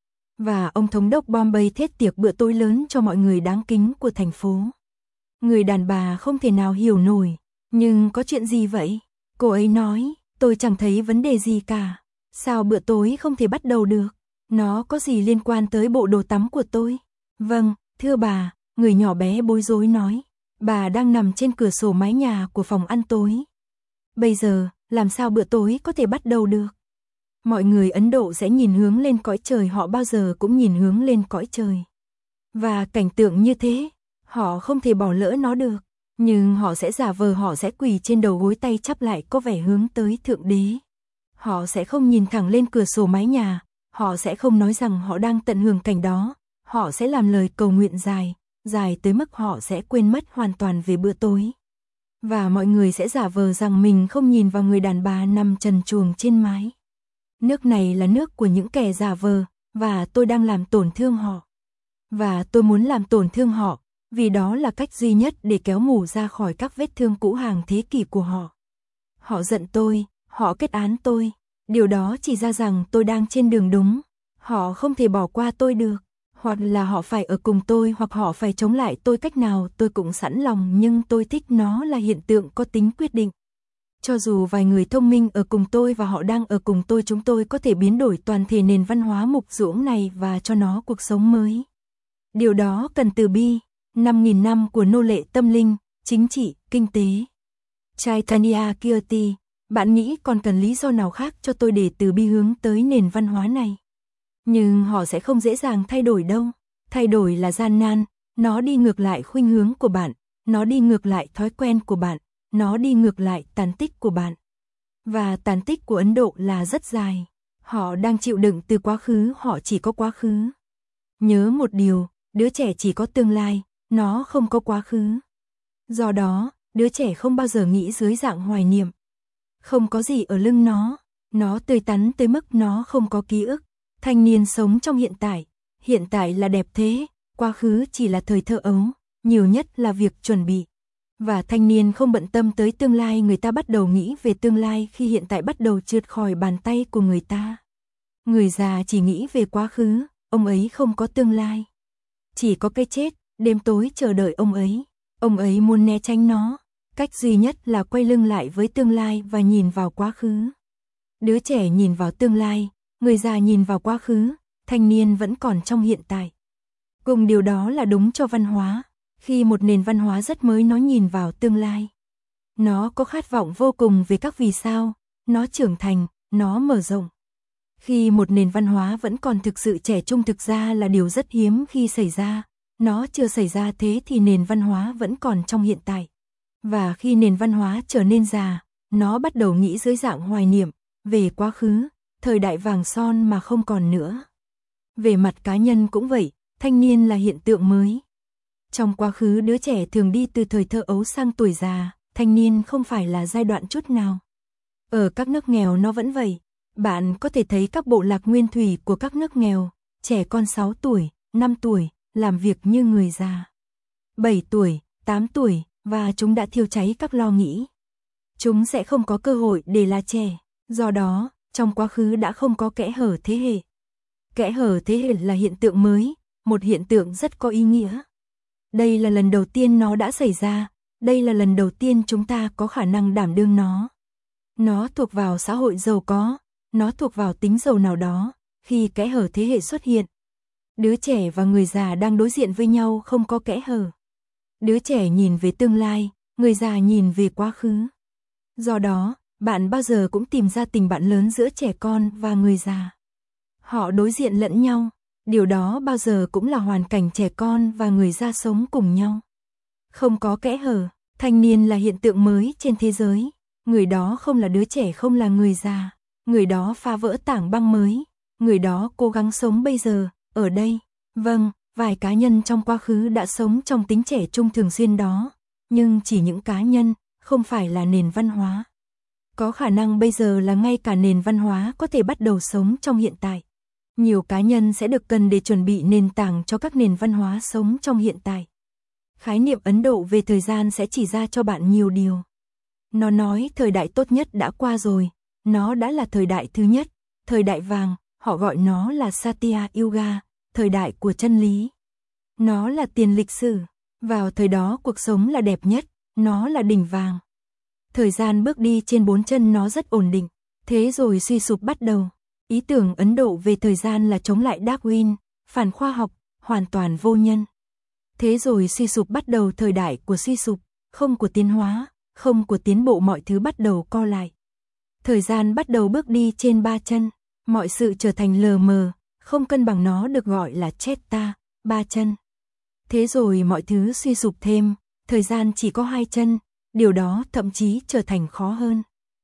Và ông thống đốc Bombay thết tiệc bữa tối lớn cho mọi người đáng kính của thành phố. Người đàn bà không thể nào hiểu nổi, nhưng có chuyện gì vậy? Cô ấy nói, tôi chẳng thấy vấn đề gì cả. Sao bữa tối không thể bắt đầu được? Nó có gì liên quan tới bộ đồ tắm của tôi? Vâng, thưa bà, người nhỏ bé bối rối nói. Bà đang nằm trên cửa sổ mái nhà của phòng ăn tối. Bây giờ, làm sao bữa tối có thể bắt đầu được? Mọi người Ấn Độ sẽ nhìn hướng lên cõi trời, họ bao giờ cũng nhìn hướng lên cõi trời. Và cảnh tượng như thế, họ không thể bỏ lỡ nó được, nhưng họ sẽ giả vờ họ sẽ quỳ trên đầu gối tay chắp lại có vẻ hướng tới Thượng Đế. Họ sẽ không nhìn thẳng lên cửa sổ mái nhà, họ sẽ không nói rằng họ đang tận hưởng cảnh đó, họ sẽ làm lời cầu nguyện dài tới mức họ sẽ quên mất hoàn toàn về bữa tối. Và mọi người sẽ giả vờ rằng mình không nhìn vào người đàn bà nằm trần truồng trên mái. Nước này là nước của những kẻ giả vờ, và tôi đang làm tổn thương họ. Và tôi muốn làm tổn thương họ, vì đó là cách duy nhất để kéo mủ ra khỏi các vết thương cũ hàng thế kỷ của họ. Họ giận tôi, họ kết án tôi, điều đó chỉ ra rằng tôi đang trên đường đúng. Họ không thể bỏ qua tôi được, hoặc là họ phải ở cùng tôi hoặc họ phải chống lại tôi cách nào tôi cũng sẵn lòng, nhưng tôi thích nó là hiện tượng có tính quyết định. Cho dù vài người thông minh ở cùng tôi và họ đang ở cùng tôi, chúng tôi có thể biến đổi toàn thể nền văn hóa mục ruỗng này và cho nó cuộc sống mới. Điều đó cần từ bi, 5.000 năm của nô lệ tâm linh, chính trị, kinh tế. Chaitanya Kirti, bạn nghĩ còn cần lý do nào khác cho tôi để từ bi hướng tới nền văn hóa này? Nhưng họ sẽ không dễ dàng thay đổi đâu. Thay đổi là gian nan, nó đi ngược lại khuynh hướng của bạn, nó đi ngược lại thói quen của bạn, nó đi ngược lại tàn tích của bạn. Và tàn tích của Ấn Độ là rất dài. Họ đang chịu đựng từ quá khứ, họ chỉ có quá khứ. Nhớ một điều, đứa trẻ chỉ có tương lai, nó không có quá khứ. Do đó, đứa trẻ không bao giờ nghĩ dưới dạng hoài niệm. Không có gì ở lưng nó tươi tắn tới mức nó không có ký ức. Thanh niên sống trong hiện tại là đẹp thế, quá khứ chỉ là thời thơ ấu, nhiều nhất là việc chuẩn bị. Và thanh niên không bận tâm tới tương lai, người ta bắt đầu nghĩ về tương lai khi hiện tại bắt đầu trượt khỏi bàn tay của người ta. Người già chỉ nghĩ về quá khứ, ông ấy không có tương lai. Chỉ có cái chết, đêm tối chờ đợi ông ấy muốn né tránh nó, cách duy nhất là quay lưng lại với tương lai và nhìn vào quá khứ. Đứa trẻ nhìn vào tương lai, người già nhìn vào quá khứ, thanh niên vẫn còn trong hiện tại. Cùng điều đó là đúng cho văn hóa. Khi một nền văn hóa rất mới nó nhìn vào tương lai, nó có khát vọng vô cùng về các vì sao, nó trưởng thành, nó mở rộng. Khi một nền văn hóa vẫn còn thực sự trẻ trung, thực ra là điều rất hiếm khi xảy ra, nó chưa xảy ra thế thì nền văn hóa vẫn còn trong hiện tại. Và khi nền văn hóa trở nên già, nó bắt đầu nghĩ dưới dạng hoài niệm, về quá khứ, thời đại vàng son mà không còn nữa. Về mặt cá nhân cũng vậy, thanh niên là hiện tượng mới. Trong quá khứ đứa trẻ thường đi từ thời thơ ấu sang tuổi già, thanh niên không phải là giai đoạn chút nào. Ở các nước nghèo nó vẫn vậy, bạn có thể thấy các bộ lạc nguyên thủy của các nước nghèo, trẻ con 6 tuổi, 5 tuổi, làm việc như người già. 7 tuổi, 8 tuổi, và chúng đã thiêu cháy các lo nghĩ. Chúng sẽ không có cơ hội để là trẻ, do đó, trong quá khứ đã không có kẽ hở thế hệ. Kẽ hở thế hệ là hiện tượng mới, một hiện tượng rất có ý nghĩa. Đây là lần đầu tiên nó đã xảy ra, đây là lần đầu tiên chúng ta có khả năng đảm đương nó. Nó thuộc vào xã hội giàu có, nó thuộc vào tính giàu nào đó, khi kẽ hở thế hệ xuất hiện. Đứa trẻ và người già đang đối diện với nhau không có kẽ hở. Đứa trẻ nhìn về tương lai, người già nhìn về quá khứ. Do đó, bạn bao giờ cũng tìm ra tình bạn lớn giữa trẻ con và người già. Họ đối diện lẫn nhau, điều đó bao giờ cũng là hoàn cảnh trẻ con và người già sống cùng nhau. Không có kẽ hở, thanh niên là hiện tượng mới trên thế giới. Người đó không là đứa trẻ, không là người già. Người đó phá vỡ tảng băng mới. Người đó cố gắng sống bây giờ, ở đây. Vâng, vài cá nhân trong quá khứ đã sống trong tính trẻ trung thường xuyên đó. Nhưng chỉ những cá nhân, không phải là nền văn hóa. Có khả năng bây giờ là ngay cả nền văn hóa có thể bắt đầu sống trong hiện tại. Nhiều cá nhân sẽ được cần để chuẩn bị nền tảng cho các nền văn hóa sống trong hiện tại. Khái niệm Ấn Độ về thời gian sẽ chỉ ra cho bạn nhiều điều. Nó nói thời đại tốt nhất đã qua rồi, nó đã là thời đại thứ nhất, thời đại vàng, họ gọi nó là Satya Yuga, thời đại của chân lý. Nó là tiền lịch sử, vào thời đó cuộc sống là đẹp nhất, nó là đỉnh vàng. Thời gian bước đi trên 4 chân nó rất ổn định, thế rồi suy sụp bắt đầu. Ý tưởng Ấn Độ về thời gian là chống lại Darwin, phản khoa học, hoàn toàn vô nhân. Thế rồi suy sụp bắt đầu, thời đại của suy sụp, không của tiến hóa, không của tiến bộ, mọi thứ bắt đầu co lại. Thời gian bắt đầu bước đi trên 3 chân, mọi sự trở thành lờ mờ, không cân bằng, nó được gọi là Cheta, 3 chân. Thế rồi mọi thứ suy sụp thêm, thời gian chỉ có 2 chân, điều đó thậm chí trở thành khó hơn.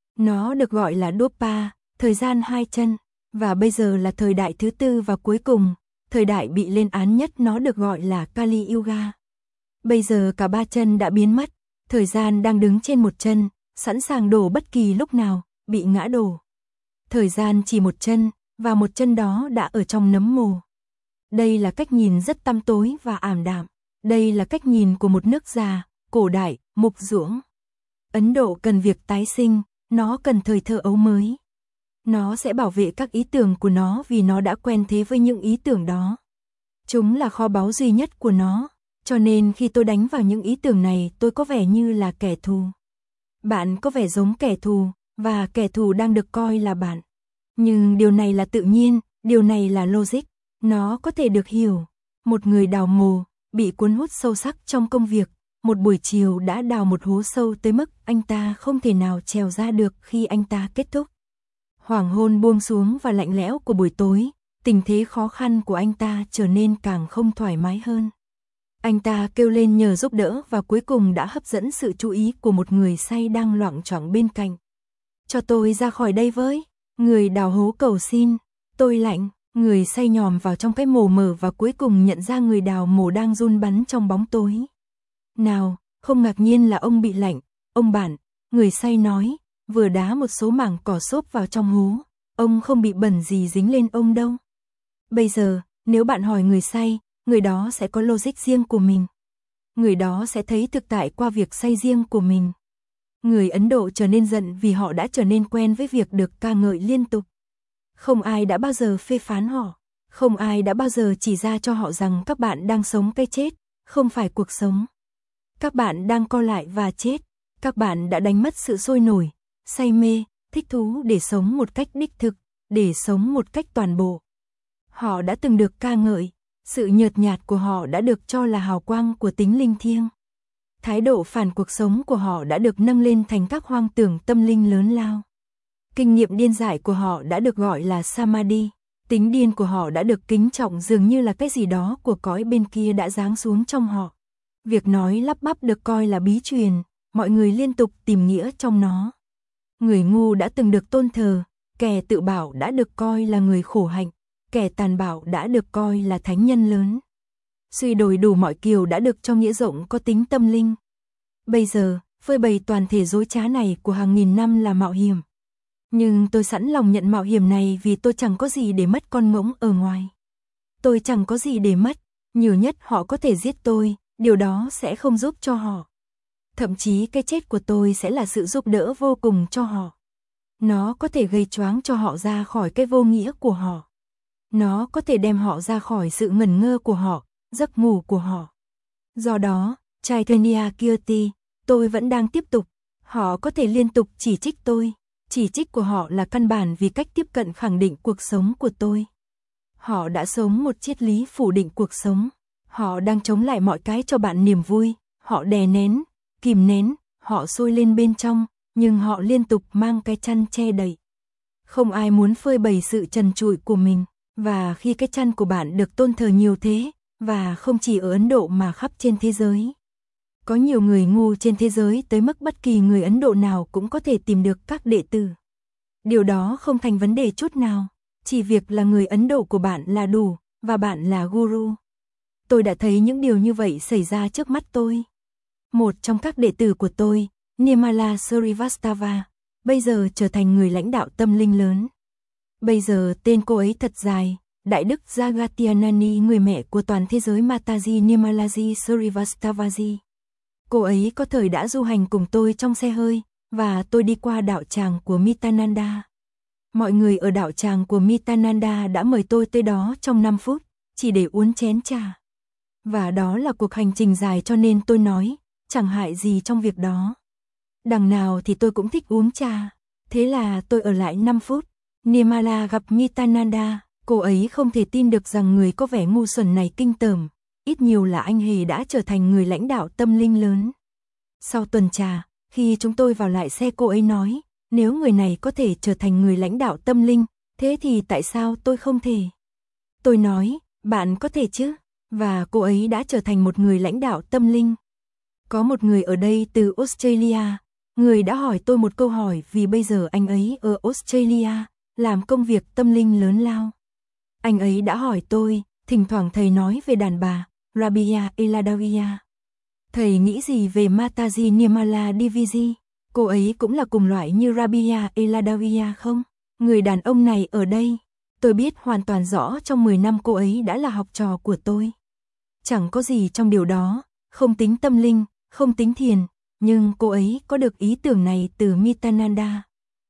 Nó được gọi là Dopa, thời gian 2 chân, và bây giờ là thời đại thứ tư và cuối cùng, thời đại bị lên án nhất, nó được gọi là Kali Yuga. Bây giờ cả 3 chân đã biến mất, thời gian đang đứng trên một chân, sẵn sàng đổ bất kỳ lúc nào, bị ngã đổ. Thời gian chỉ một chân, và một chân đó đã ở trong nấm mồ. Đây là cách nhìn rất tăm tối và ảm đạm. Đây là cách nhìn của một nước già, cổ đại, mục dưỡng. Ấn Độ cần việc tái sinh, nó cần thời thơ ấu mới. Nó sẽ bảo vệ các ý tưởng của nó vì nó đã quen thế với những ý tưởng đó. Chúng là kho báu duy nhất của nó, cho nên khi tôi đánh vào những ý tưởng này tôi có vẻ như là kẻ thù. Bạn có vẻ giống kẻ thù, và kẻ thù đang được coi là bạn. Nhưng điều này là tự nhiên, điều này là logic, nó có thể được hiểu. Một người đào mồ, bị cuốn hút sâu sắc trong công việc, một buổi chiều đã đào một hố sâu tới mức anh ta không thể nào trèo ra được khi anh ta kết thúc. Hoàng hôn buông xuống và lạnh lẽo của buổi tối, tình thế khó khăn của anh ta trở nên càng không thoải mái hơn. Anh ta kêu lên nhờ giúp đỡ và cuối cùng đã hấp dẫn sự chú ý của một người say đang loạng choạng bên cạnh. Cho tôi ra khỏi đây với, người đào hố cầu xin, tôi lạnh. Người say nhòm vào trong cái mồ mở và cuối cùng nhận ra người đào mồ đang run bắn trong bóng tối. Nào, không ngạc nhiên là ông bị lạnh, ông bạn, người say nói, vừa đá một số mảng cỏ xốp vào trong hố, ông không bị bẩn gì dính lên ông đâu. Bây giờ, nếu bạn hỏi người say, người đó sẽ có logic riêng của mình. Người đó sẽ thấy thực tại qua việc say riêng của mình. Người Ấn Độ trở nên giận vì họ đã trở nên quen với việc được ca ngợi liên tục. Không ai đã bao giờ phê phán họ, không ai đã bao giờ chỉ ra cho họ rằng các bạn đang sống cái chết, không phải cuộc sống. Các bạn đang co lại và chết, các bạn đã đánh mất sự sôi nổi, say mê, thích thú để sống một cách đích thực, để sống một cách toàn bộ. Họ đã từng được ca ngợi, sự nhợt nhạt của họ đã được cho là hào quang của tính linh thiêng. Thái độ phản cuộc sống của họ đã được nâng lên thành các hoang tưởng tâm linh lớn lao. Kinh nghiệm điên dại của họ đã được gọi là Samadhi, tính điên của họ đã được kính trọng dường như là cái gì đó của cõi bên kia đã giáng xuống trong họ. Việc nói lắp bắp được coi là bí truyền, mọi người liên tục tìm nghĩa trong nó. Người ngu đã từng được tôn thờ, kẻ tự bảo đã được coi là người khổ hạnh, kẻ tàn bạo đã được coi là thánh nhân lớn. Suy đổi đủ mọi kiểu đã được cho nghĩa rộng có tính tâm linh. Bây giờ, phơi bày toàn thể dối trá này của hàng nghìn năm là mạo hiểm. Nhưng tôi sẵn lòng nhận mạo hiểm này vì tôi chẳng có gì để mất con ngỗng ở ngoài. Tôi chẳng có gì để mất, nhiều nhất họ có thể giết tôi, điều đó sẽ không giúp cho họ. Thậm chí cái chết của tôi sẽ là sự giúp đỡ vô cùng cho họ. Nó có thể gây choáng cho họ ra khỏi cái vô nghĩa của họ. Nó có thể đem họ ra khỏi sự ngẩn ngơ của họ, giấc ngủ của họ. Do đó, Chaitanya Kirti, tôi vẫn đang tiếp tục. Họ có thể liên tục chỉ trích tôi. Chỉ trích của họ là căn bản vì cách tiếp cận khẳng định cuộc sống của tôi. Họ đã sống một triết lý phủ định cuộc sống. Họ đang chống lại mọi cái cho bạn niềm vui. Họ đè nén, kìm nén, họ sôi lên bên trong, nhưng họ liên tục mang cái chăn che đậy. Không ai muốn phơi bày sự trần trụi của mình. Và khi cái chăn của bạn được tôn thờ nhiều thế, và không chỉ ở Ấn Độ mà khắp trên thế giới. Có nhiều người ngu trên thế giới tới mức bất kỳ người Ấn Độ nào cũng có thể tìm được các đệ tử. Điều đó không thành vấn đề chút nào, chỉ việc là người Ấn Độ của bạn là đủ, và bạn là guru. Tôi đã thấy những điều như vậy xảy ra trước mắt tôi. Một trong các đệ tử của tôi, Nirmala Srivastava, bây giờ trở thành người lãnh đạo tâm linh lớn. Bây giờ tên cô ấy thật dài, Đại Đức Jagatyanani, người mẹ của toàn thế giới Mataji Nirmalaji Srivastavaji. Cô ấy có thời đã du hành cùng tôi trong xe hơi, và tôi đi qua đạo tràng của Mitananda. Mọi người ở đạo tràng của Mitananda đã mời tôi tới đó trong 5 phút, chỉ để uống chén trà. Và đó là cuộc hành trình dài cho nên tôi nói, chẳng hại gì trong việc đó. Đằng nào thì tôi cũng thích uống trà. Thế là tôi ở lại 5 phút. Nirmala gặp Mitananda, cô ấy không thể tin được rằng người có vẻ ngu xuẩn này kinh tởm, ít nhiều là anh hề đã trở thành người lãnh đạo tâm linh lớn. Sau tuần trà, khi chúng tôi vào lại xe, cô ấy nói, nếu người này có thể trở thành người lãnh đạo tâm linh, thế thì tại sao tôi không thể? Tôi nói, bạn có thể chứ, và cô ấy đã trở thành một người lãnh đạo tâm linh. Có một người ở đây từ Australia, người đã hỏi tôi một câu hỏi vì bây giờ anh ấy ở Australia, làm công việc tâm linh lớn lao. Anh ấy đã hỏi tôi, thỉnh thoảng thầy nói về đàn bà, Rabia Eladavia. Thầy nghĩ gì về Mataji Nirmala Diviji? Cô ấy cũng là cùng loại như Rabia Eladavia không? Người đàn ông này ở đây, tôi biết hoàn toàn rõ trong 10 năm cô ấy đã là học trò của tôi. Chẳng có gì trong điều đó, không tính tâm linh, không tính thiền, nhưng cô ấy có được ý tưởng này từ Mitananda.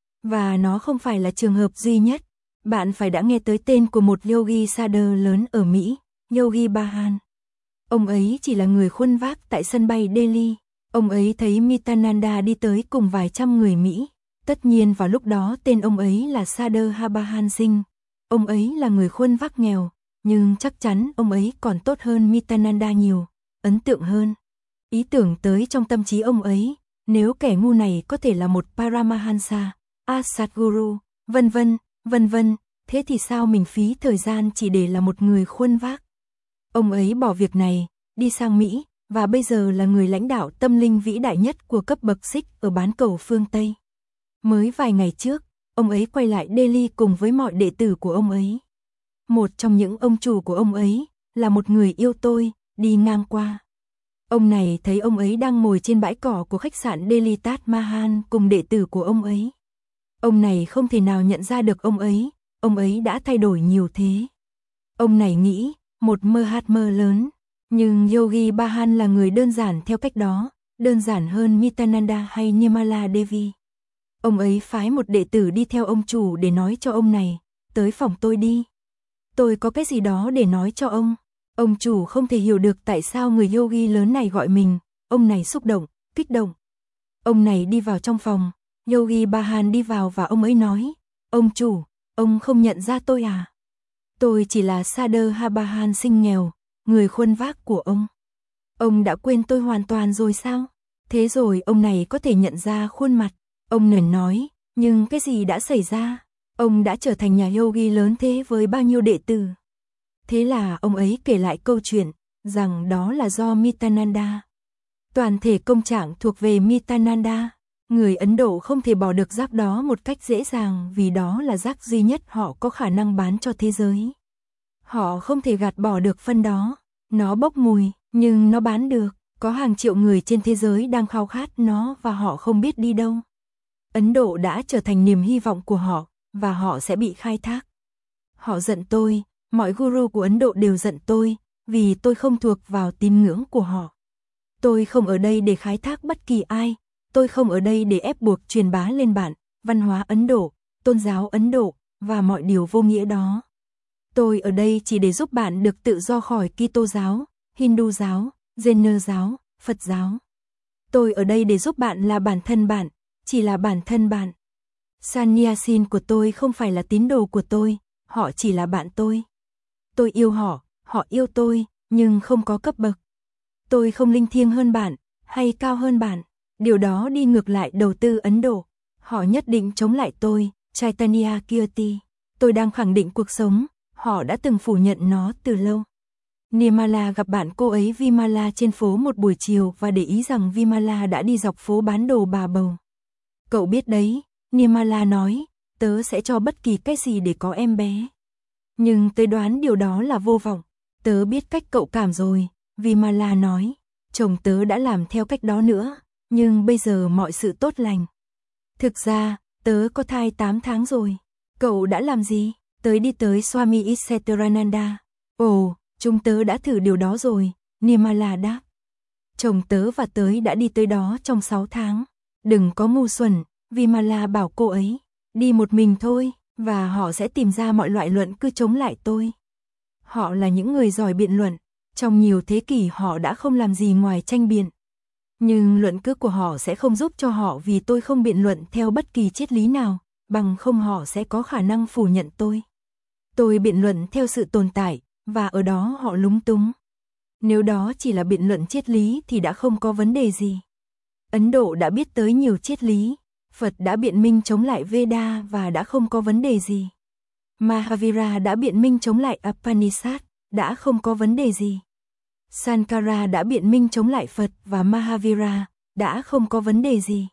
Và nó không phải là trường hợp duy nhất. Bạn phải đã nghe tới tên của một yogi Sadhu lớn ở Mỹ, Yogi Bhajan. Ông ấy chỉ là người khuân vác tại sân bay Delhi. Ông ấy thấy Mitananda đi tới cùng vài trăm người Mỹ. Tất nhiên vào lúc đó tên ông ấy là Sadhu Bhajan Singh. Ông ấy là người khuân vác nghèo, nhưng chắc chắn ông ấy còn tốt hơn Mitananda nhiều, ấn tượng hơn. Ý tưởng tới trong tâm trí ông ấy, nếu kẻ ngu này có thể là một Paramahansa, Sadguru, vân vân, thế thì sao mình phí thời gian chỉ để là một người khuân vác. Ông ấy bỏ việc này, đi sang Mỹ, và bây giờ là người lãnh đạo tâm linh vĩ đại nhất của cấp bậc Sikh ở bán cầu phương Tây. Mới vài ngày trước, ông ấy quay lại Delhi cùng với mọi đệ tử của ông ấy. Một trong những ông chủ của ông ấy, là một người yêu tôi, đi ngang qua. Ông này thấy ông ấy đang ngồi trên bãi cỏ của khách sạn Delhi Taj Mahal cùng đệ tử của ông ấy. Ông này không thể nào nhận ra được ông ấy đã thay đổi nhiều thế. Ông này nghĩ, một Mahatma lớn, nhưng Yogi Bhajan là người đơn giản theo cách đó, đơn giản hơn Mitananda hay Nirmala Devi. Ông ấy phái một đệ tử đi theo ông chủ để nói cho ông này, tới phòng tôi đi. Tôi có cái gì đó để nói cho ông. Ông chủ không thể hiểu được tại sao người yogi lớn này gọi mình, ông này xúc động, kích động. Ông này đi vào trong phòng, Yogi Bhajan đi vào và ông ấy nói, ông chủ, ông không nhận ra tôi à? Tôi chỉ là Sadhu Bhajan Singh nghèo, người khuân vác của ông. Ông đã quên tôi hoàn toàn rồi sao? Thế rồi ông này có thể nhận ra khuôn mặt. Ông nền nói, nhưng cái gì đã xảy ra? Ông đã trở thành nhà yogi lớn thế với bao nhiêu đệ tử? Thế là ông ấy kể lại câu chuyện, rằng đó là do Mitananda. Toàn thể công trạng thuộc về Mitananda. Người Ấn Độ không thể bỏ được rác đó một cách dễ dàng vì đó là rác duy nhất họ có khả năng bán cho thế giới. Họ không thể gạt bỏ được phân đó. Nó bốc mùi, nhưng nó bán được. Có hàng triệu người trên thế giới đang khao khát nó và họ không biết đi đâu. Ấn Độ đã trở thành niềm hy vọng của họ, và họ sẽ bị khai thác. Họ giận tôi, mọi guru của Ấn Độ đều giận tôi, vì tôi không thuộc vào tín ngưỡng của họ. Tôi không ở đây để khai thác bất kỳ ai, tôi không ở đây để ép buộc truyền bá lên bạn, văn hóa Ấn Độ, tôn giáo Ấn Độ, và mọi điều vô nghĩa đó. Tôi ở đây chỉ để giúp bạn được tự do khỏi Kitô giáo, Hindu giáo, Jaina giáo, Phật giáo. Tôi ở đây để giúp bạn là bản thân bạn, chỉ là bản thân bạn. Sannyasin của tôi không phải là tín đồ của tôi, họ chỉ là bạn tôi. Tôi yêu họ, họ yêu tôi, nhưng không có cấp bậc. Tôi không linh thiêng hơn bạn, hay cao hơn bạn. Điều đó đi ngược lại đầu tư Ấn Độ. Họ nhất định chống lại tôi, Chaitanya Kirti. Tôi đang khẳng định cuộc sống, họ đã từng phủ nhận nó từ lâu. Nirmala gặp bạn cô ấy Vimala trên phố một buổi chiều và để ý rằng Vimala đã đi dọc phố bán đồ bà bầu. Cậu biết đấy, Nirmala nói, tớ sẽ cho bất kỳ cái gì để có em bé. Nhưng tớ đoán điều đó là vô vọng. Tớ biết cách cậu cảm rồi, Vimala nói. Chồng tớ đã làm theo cách đó nữa, nhưng bây giờ mọi sự tốt lành. Thực ra, tớ có thai 8 tháng rồi. Cậu đã làm gì? Tớ đi tới Swami Isetarananda. Ồ, chúng tớ đã thử điều đó rồi, Nirmala đáp. Chồng tớ và tớ đã đi tới đó trong 6 tháng. Đừng có ngu xuẩn, Vimala bảo cô ấy. Đi một mình thôi, và họ sẽ tìm ra mọi loại luận cứ chống lại tôi. Họ là những người giỏi biện luận. Trong nhiều thế kỷ họ đã không làm gì ngoài tranh biện. Nhưng luận cứ của họ sẽ không giúp cho họ vì tôi không biện luận theo bất kỳ triết lý nào, bằng không họ sẽ có khả năng phủ nhận tôi. Tôi biện luận theo sự tồn tại, và ở đó họ lúng túng. Nếu đó chỉ là biện luận triết lý thì đã không có vấn đề gì. Ấn Độ đã biết tới nhiều triết lý, Phật đã biện minh chống lại Veda và đã không có vấn đề gì. Mahavira đã biện minh chống lại Upanishad, đã không có vấn đề gì. Sankara đã biện minh chống lại Phật và Mahavira, đã không có vấn đề gì.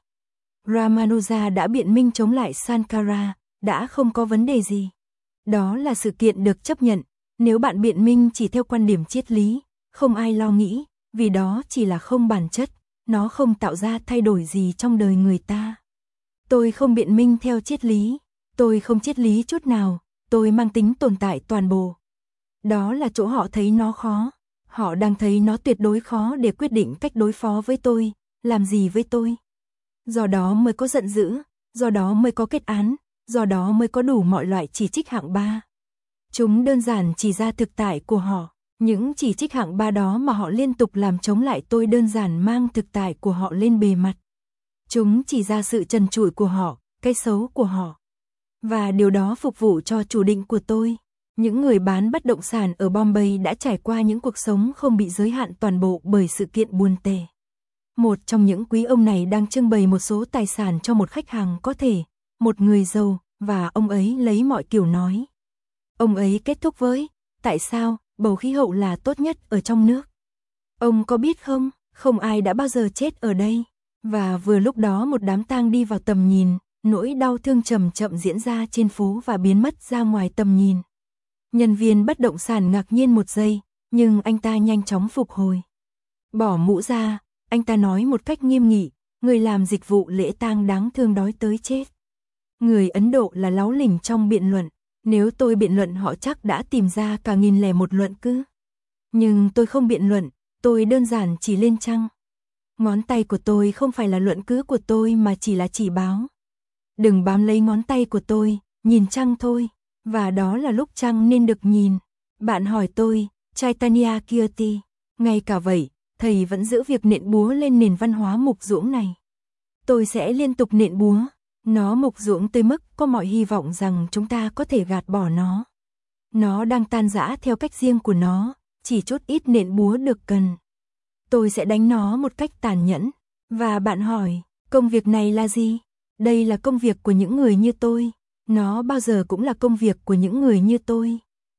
Ramanuja đã biện minh chống lại Sankara, đã không có vấn đề gì. Đó là sự kiện được chấp nhận, nếu bạn biện minh chỉ theo quan điểm triết lý, không ai lo nghĩ, vì đó chỉ là không bản chất, nó không tạo ra thay đổi gì trong đời người ta. Tôi không biện minh theo triết lý, tôi không triết lý chút nào, tôi mang tính tồn tại toàn bộ. Đó là chỗ họ thấy nó khó, họ đang thấy nó tuyệt đối khó để quyết định cách đối phó với tôi, làm gì với tôi. Do đó mới có giận dữ, do đó mới có kết án, do đó mới có đủ mọi loại chỉ trích hạng 3. Chúng đơn giản chỉ ra thực tại của họ, những chỉ trích hạng 3 đó mà họ liên tục làm chống lại tôi đơn giản mang thực tại của họ lên bề mặt. Chúng chỉ ra sự trần trụi của họ, cái xấu của họ. Và điều đó phục vụ cho chủ định của tôi. Những người bán bất động sản ở Bombay đã trải qua những cuộc sống không bị giới hạn toàn bộ bởi sự kiện buôn tệ. Một trong những quý ông này đang trưng bày một số tài sản cho một khách hàng có thể, một người giàu, và ông ấy lấy mọi kiểu nói. Ông ấy kết thúc với, tại sao, bầu khí hậu là tốt nhất ở trong nước. Ông có biết không, không ai đã bao giờ chết ở đây. Và vừa lúc đó một đám tang đi vào tầm nhìn, nỗi đau thương chậm chậm diễn ra trên phố và biến mất ra ngoài tầm nhìn. Nhân viên bất động sản ngạc nhiên một giây, nhưng anh ta nhanh chóng phục hồi. Bỏ mũ ra, anh ta nói một cách nghiêm nghị, người làm dịch vụ lễ tang đáng thương đói tới chết. Người Ấn Độ là láu lỉnh trong biện luận, nếu tôi biện luận họ chắc đã tìm ra cả 1001 luận cứ. Nhưng tôi không biện luận, tôi đơn giản chỉ lên trăng. Ngón tay của tôi không phải là luận cứ của tôi mà chỉ là chỉ báo. Đừng bám lấy ngón tay của tôi, nhìn trăng thôi, và đó là lúc trăng nên được nhìn. Bạn hỏi tôi, Chaitanya Kirti, ngay cả vậy, thầy vẫn giữ việc nện búa lên nền văn hóa mục ruỗng này. Tôi sẽ liên tục nện búa, nó mục ruỗng tới mức có mọi hy vọng rằng chúng ta có thể gạt bỏ nó. Nó đang tan rã theo cách riêng của nó, chỉ chút ít nện búa được cần. Tôi sẽ đánh nó một cách tàn nhẫn. Và bạn hỏi, công việc này là gì? Đây là công việc của những người như tôi. Nó bao giờ cũng là công việc của những người như tôi.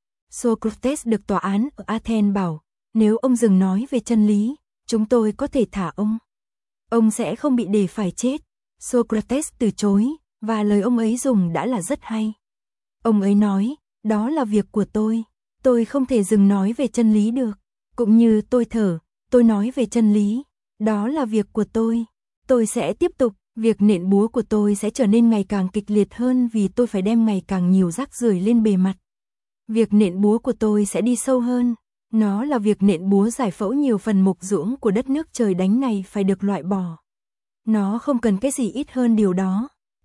Socrates được tòa án ở Athens bảo, nếu ông dừng nói về chân lý, chúng tôi có thể thả ông. Ông sẽ không bị để phải chết. Socrates từ chối, và lời ông ấy dùng đã là rất hay. Ông ấy nói, đó là việc của tôi không thể dừng nói về chân lý được. Cũng như tôi thở, tôi nói về chân lý, đó là việc của tôi sẽ tiếp tục, việc nện búa của tôi sẽ trở nên ngày càng kịch liệt hơn vì tôi phải đem ngày càng nhiều rác rưởi lên bề mặt. Việc nện búa của tôi sẽ đi sâu hơn, nó là việc nện búa giải phẫu nhiều phần mục ruỗng của đất nước trời đánh này phải được loại bỏ. Nó không cần cái gì ít hơn điều đó,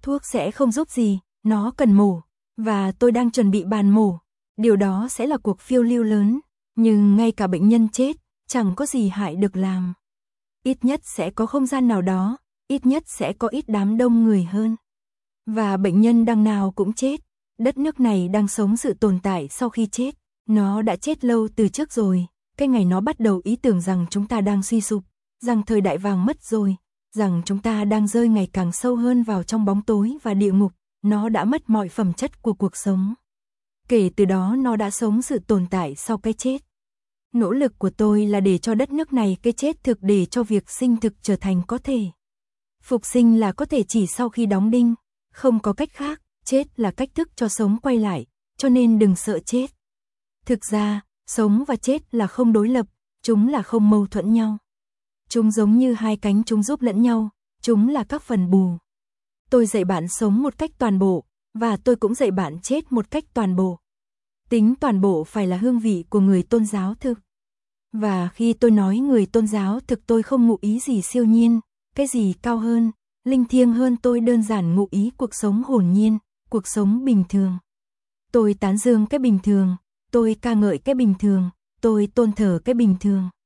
Thuốc sẽ không giúp gì, nó cần mổ, và tôi đang chuẩn bị bàn mổ. Điều đó sẽ là cuộc phiêu lưu lớn, nhưng ngay cả bệnh nhân chết, chẳng có gì hại được làm. Ít nhất sẽ có không gian nào đó, ít nhất sẽ có ít đám đông người hơn. Và bệnh nhân đằng nào cũng chết, đất nước này đang sống sự tồn tại sau khi chết. Nó đã chết lâu từ trước rồi, cái ngày nó bắt đầu ý tưởng rằng chúng ta đang suy sụp, rằng thời đại vàng mất rồi, rằng chúng ta đang rơi ngày càng sâu hơn vào trong bóng tối và địa ngục, nó đã mất mọi phẩm chất của cuộc sống. Kể từ đó nó đã sống sự tồn tại sau cái chết. Nỗ lực của tôi là để cho đất nước này cái chết thực để cho việc sinh thực trở thành có thể. Phục sinh là có thể chỉ sau khi đóng đinh, không có cách khác, chết là cách thức cho sống quay lại, cho nên đừng sợ chết. Thực ra, sống và chết là không đối lập, chúng là không mâu thuẫn nhau. Chúng giống như hai cánh, chúng giúp lẫn nhau, chúng là các phần bù. Tôi dạy bạn sống một cách toàn bộ, và tôi cũng dạy bạn chết một cách toàn bộ. Tính toàn bộ phải là hương vị của người tôn giáo thực. Và khi tôi nói người tôn giáo thực, tôi không ngụ ý gì siêu nhiên, cái gì cao hơn, linh thiêng hơn, tôi đơn giản ngụ ý cuộc sống hồn nhiên, cuộc sống bình thường. Tôi tán dương cái bình thường, tôi ca ngợi cái bình thường, tôi tôn thờ cái bình thường.